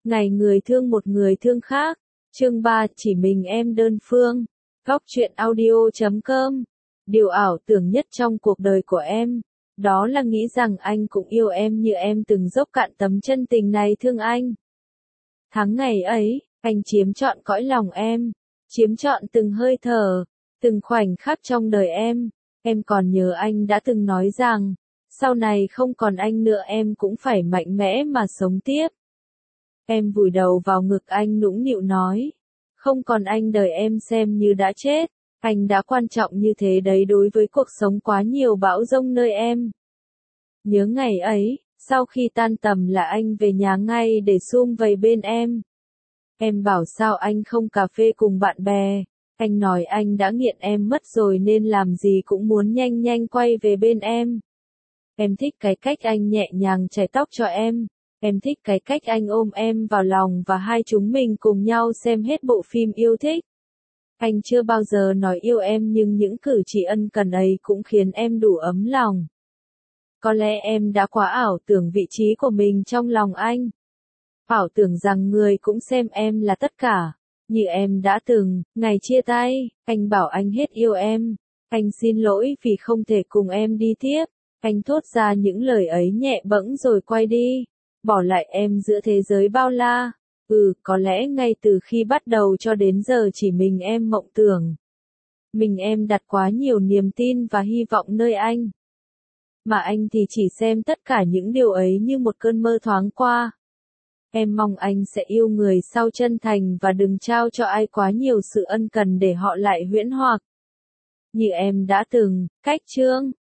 Ngày người thương một người thương khác. Chương 3, chỉ mình em đơn phương. Góc truyện audio.com. Điều ảo tưởng nhất trong cuộc đời của em, đó là nghĩ rằng anh cũng yêu em như em từng dốc cạn tấm chân tình này thương anh. Tháng ngày ấy, anh chiếm trọn cõi lòng em, chiếm trọn từng hơi thở, từng khoảnh khắc trong đời em. Em còn nhớ anh đã từng nói rằng, sau này không còn anh nữa em cũng phải mạnh mẽ mà sống tiếp. Em vùi đầu vào ngực anh nũng nịu nói, không còn anh đời em xem như đã chết. Anh đã quan trọng như thế đấy đối với cuộc sống quá nhiều bão giông nơi em. Nhớ ngày ấy, sau khi tan tầm là anh về nhà ngay để sum vầy bên em. Em bảo sao anh không cà phê cùng bạn bè. Anh nói anh đã nghiện em mất rồi nên làm gì cũng muốn nhanh nhanh quay về bên em. Em thích cái cách anh nhẹ nhàng chải tóc cho em. Em thích cái cách anh ôm em vào lòng và hai chúng mình cùng nhau xem hết bộ phim yêu thích. Anh chưa bao giờ nói yêu em nhưng những cử chỉ ân cần ấy cũng khiến em đủ ấm lòng. Có lẽ em đã quá ảo tưởng vị trí của mình trong lòng anh. Ảo tưởng rằng người cũng xem em là tất cả. Như em đã từng, ngày chia tay, anh bảo anh hết yêu em. Anh xin lỗi vì không thể cùng em đi tiếp. Anh thốt ra những lời ấy nhẹ bẫng rồi quay đi. Bỏ lại em giữa thế giới bao la. Có lẽ ngay từ khi bắt đầu cho đến giờ chỉ mình em mộng tưởng. Mình em đặt quá nhiều niềm tin và hy vọng nơi anh. Mà anh thì chỉ xem tất cả những điều ấy như một cơn mơ thoáng qua. Em mong anh sẽ yêu người sau chân thành và đừng trao cho ai quá nhiều sự ân cần để họ lại huyễn hoặc. Như em đã từng, cách chương.